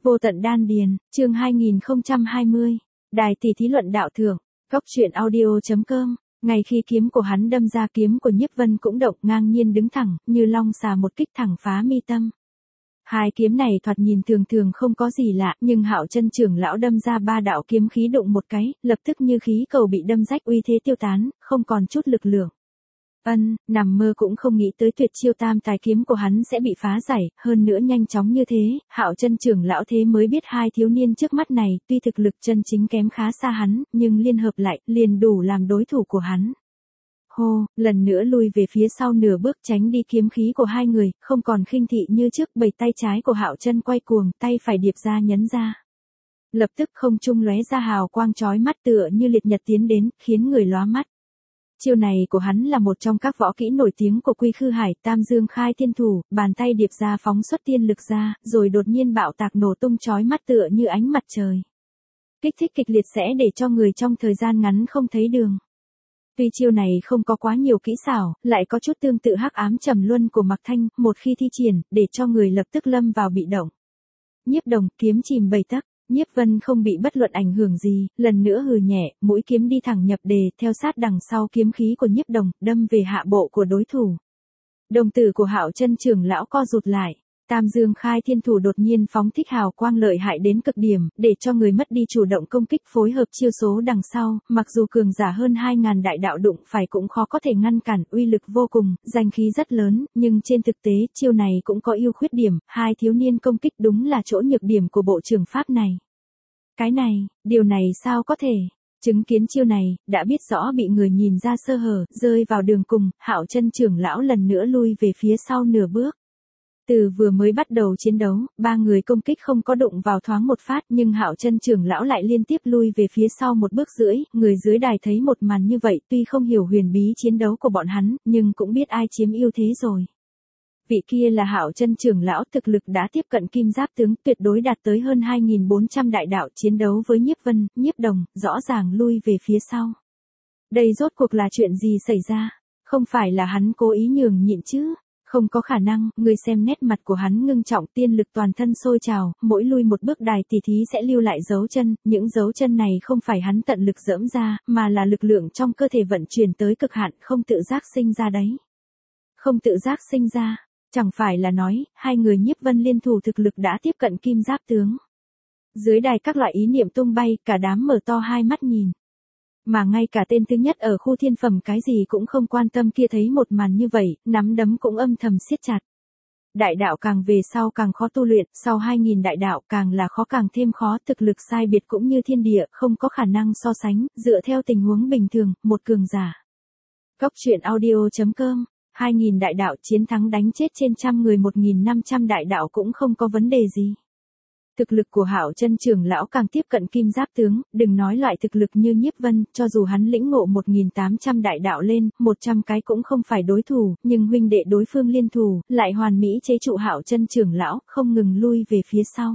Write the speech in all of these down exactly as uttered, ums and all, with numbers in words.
Vô tận đan điền, chương hai nghìn không trăm hai mươi. Đài tỷ thí luận đạo thưởng, góc truyện audio chấm com. Ngay khi kiếm của hắn đâm ra, kiếm của Nhiếp Vân cũng động, ngang nhiên đứng thẳng, như long xà một kích thẳng phá mi tâm. Hai kiếm này thoạt nhìn thường thường không có gì lạ, nhưng Hạo Chân trưởng lão đâm ra ba đạo kiếm khí đụng một cái, lập tức như khí cầu bị đâm rách, uy thế tiêu tán, không còn chút lực lượng. Ân, nằm mơ cũng không nghĩ tới tuyệt chiêu tam tài kiếm của hắn sẽ bị phá giải, hơn nữa nhanh chóng như thế. Hạo Chân trưởng lão thế mới biết hai thiếu niên trước mắt này, tuy thực lực chân chính kém khá xa hắn, nhưng liên hợp lại, liền đủ làm đối thủ của hắn. Hô, lần nữa lui về phía sau nửa bước, tránh đi kiếm khí của hai người, không còn khinh thị như trước. Bảy tay trái của Hạo Chân quay cuồng, tay phải điệp ra nhấn ra. Lập tức không trung lóe ra hào quang chói mắt, tựa như liệt nhật tiến đến, khiến người lóa mắt. Chiêu này của hắn là một trong các võ kỹ nổi tiếng của Quy Khư Hải, Tam Dương Khai Thiên Thủ, bàn tay điệp ra phóng xuất tiên lực ra, rồi đột nhiên bạo tạc nổ tung chói mắt tựa như ánh mặt trời. Kích thích kịch liệt sẽ để cho người trong thời gian ngắn không thấy đường. Tuy chiêu này không có quá nhiều kỹ xảo, lại có chút tương tự Hắc Ám Trầm Luân của Mạc Thanh, một khi thi triển, để cho người lập tức lâm vào bị động. Nhiếp Đồng, kiếm chìm bảy tấc. Nhiếp Vân không bị bất luận ảnh hưởng gì, lần nữa hừ nhẹ, mũi kiếm đi thẳng nhập đề, theo sát đằng sau kiếm khí của Nhiếp Đồng, đâm về hạ bộ của đối thủ. Đồng tử của Hạo Chân trưởng lão co rụt lại, Tam Dương Khai Thiên Thủ đột nhiên phóng thích hào quang lợi hại đến cực điểm, để cho người mất đi chủ động công kích, phối hợp chiêu số đằng sau, mặc dù cường giả hơn hai ngàn đại đạo đụng phải cũng khó có thể ngăn cản, uy lực vô cùng, danh khí rất lớn, nhưng trên thực tế, chiêu này cũng có ưu khuyết điểm, hai thiếu niên công kích đúng là chỗ nhược điểm của bộ trường pháp này. Cái này, điều này sao có thể? Chứng kiến chiêu này, đã biết rõ bị người nhìn ra sơ hở, rơi vào đường cùng, Hạo Chân trưởng lão lần nữa lui về phía sau nửa bước. Từ vừa mới bắt đầu chiến đấu, ba người công kích không có đụng vào thoáng một phát, nhưng Hạo Chân trưởng lão lại liên tiếp lui về phía sau một bước rưỡi. Người dưới đài thấy một màn như vậy, tuy không hiểu huyền bí chiến đấu của bọn hắn, nhưng cũng biết ai chiếm ưu thế rồi. Vị kia là Hạo Chân trưởng lão, thực lực đã tiếp cận kim giáp tướng, tuyệt đối đạt tới hơn hai nghìn bốn trăm đại đạo, chiến đấu với Nhiếp Vân, Nhiếp Đồng, rõ ràng lui về phía sau. Đây rốt cuộc là chuyện gì xảy ra? Không phải là hắn cố ý nhường nhịn chứ? Không có khả năng. Người xem nét mặt của hắn ngưng trọng, tiên lực toàn thân sôi trào, mỗi lui một bước đài tỷ thí sẽ lưu lại dấu chân, những dấu chân này không phải hắn tận lực giẫm ra, mà là lực lượng trong cơ thể vận chuyển tới cực hạn, không tự giác sinh ra đấy. Không tự giác sinh ra. Chẳng phải là nói, hai người Nhiếp Vân liên thủ thực lực đã tiếp cận kim giáp tướng. Dưới đài các loại ý niệm tung bay, cả đám mở to hai mắt nhìn. Mà ngay cả tên thứ nhất ở khu thiên phẩm cái gì cũng không quan tâm kia thấy một màn như vậy, nắm đấm cũng âm thầm siết chặt. Đại đạo càng về sau càng khó tu luyện, sau hai nghìn đại đạo càng là khó càng thêm khó, thực lực sai biệt cũng như thiên địa, không có khả năng so sánh, dựa theo tình huống bình thường, một cường giả. Góc truyện audio chấm com. Hai nghìn đại đạo chiến thắng đánh chết trên trăm người, một nghìn năm trăm đại đạo cũng không có vấn đề gì. Thực lực của Hạo Chân trưởng lão càng tiếp cận kim giáp tướng, đừng nói loại thực lực như Nhiếp Vân, cho dù hắn lĩnh ngộ một nghìn tám trăm đại đạo lên, một trăm cái cũng không phải đối thủ, nhưng huynh đệ đối phương liên thủ, lại hoàn mỹ chế trụ Hạo Chân trưởng lão, không ngừng lui về phía sau.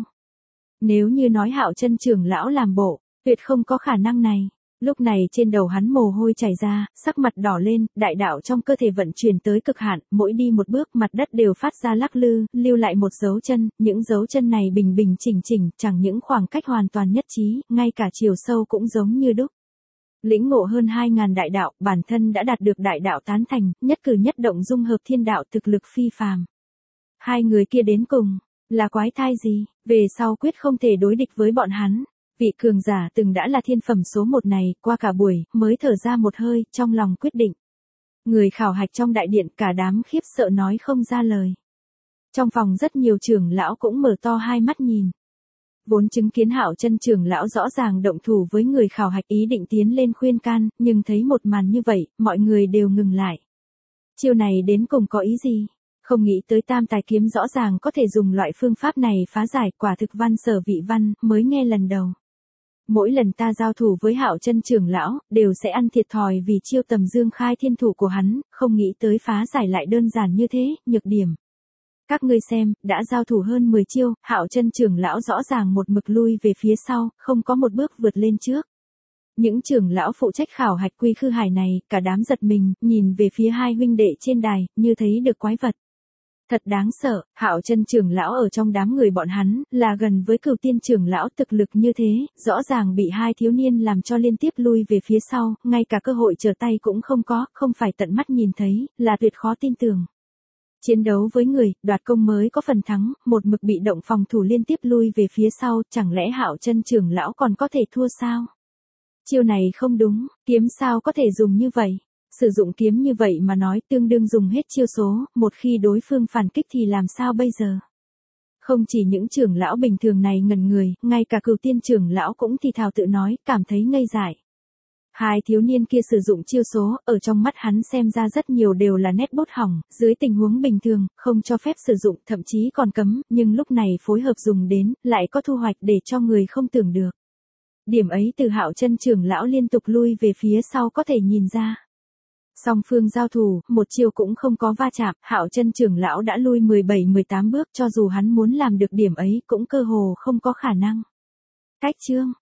Nếu như nói Hạo Chân trưởng lão làm bộ, tuyệt không có khả năng này. Lúc này trên đầu hắn mồ hôi chảy ra, sắc mặt đỏ lên, đại đạo trong cơ thể vận chuyển tới cực hạn, mỗi đi một bước mặt đất đều phát ra lắc lư, lưu lại một dấu chân, những dấu chân này bình bình chỉnh chỉnh, chẳng những khoảng cách hoàn toàn nhất trí, ngay cả chiều sâu cũng giống như đúc. Lĩnh ngộ hơn hai ngàn đại đạo, bản thân đã đạt được đại đạo tán thành, nhất cử nhất động dung hợp thiên đạo, thực lực phi phàm. Hai người kia đến cùng, là quái thai gì, về sau quyết không thể đối địch với bọn hắn. Vị cường giả từng đã là thiên phẩm số một này, qua cả buổi, mới thở ra một hơi, trong lòng quyết định. Người khảo hạch trong đại điện, cả đám khiếp sợ nói không ra lời. Trong phòng rất nhiều trưởng lão cũng mở to hai mắt nhìn. Vốn chứng kiến Hạo Chân trưởng lão rõ ràng động thủ với người khảo hạch, ý định tiến lên khuyên can, nhưng thấy một màn như vậy, mọi người đều ngừng lại. Chiêu này đến cùng có ý gì? Không nghĩ tới tam tài kiếm rõ ràng có thể dùng loại phương pháp này phá giải, quả thực văn sở vị văn, mới nghe lần đầu. Mỗi lần ta giao thủ với Hạo Chân trưởng lão, đều sẽ ăn thiệt thòi vì chiêu Tầm Dương Khai Thiên Thủ của hắn, không nghĩ tới phá giải lại đơn giản như thế, nhược điểm. Các ngươi xem, đã giao thủ hơn mười chiêu, Hạo Chân trưởng lão rõ ràng một mực lui về phía sau, không có một bước vượt lên trước. Những trưởng lão phụ trách khảo hạch Quy Khư Hải này, cả đám giật mình, nhìn về phía hai huynh đệ trên đài, như thấy được quái vật. Thật đáng sợ, Hạo Chân trưởng lão ở trong đám người bọn hắn, là gần với Cửu Tiên trưởng lão thực lực như thế, rõ ràng bị hai thiếu niên làm cho liên tiếp lui về phía sau, ngay cả cơ hội trở tay cũng không có, không phải tận mắt nhìn thấy, là tuyệt khó tin tưởng. Chiến đấu với người, đoạt công mới có phần thắng, một mực bị động phòng thủ liên tiếp lui về phía sau, chẳng lẽ Hạo Chân trưởng lão còn có thể thua sao? Chiêu này không đúng, kiếm sao có thể dùng như vậy? Sử dụng kiếm như vậy mà nói tương đương dùng hết chiêu số, một khi đối phương phản kích thì làm sao bây giờ? Không chỉ những trưởng lão bình thường này ngẩn người, ngay cả Cửu Tiên trưởng lão cũng thì thào tự nói, cảm thấy ngây dại. Hai thiếu niên kia sử dụng chiêu số, ở trong mắt hắn xem ra rất nhiều đều là nét bút hỏng, dưới tình huống bình thường, không cho phép sử dụng, thậm chí còn cấm, nhưng lúc này phối hợp dùng đến, lại có thu hoạch để cho người không tưởng được. Điểm ấy từ Hạo Chân trưởng lão liên tục lui về phía sau có thể nhìn ra. Song phương giao thủ, một chiêu cũng không có va chạm, Hạo Chân trưởng lão đã lui mười bảy mười tám bước, cho dù hắn muốn làm được điểm ấy cũng cơ hồ không có khả năng. Cách chương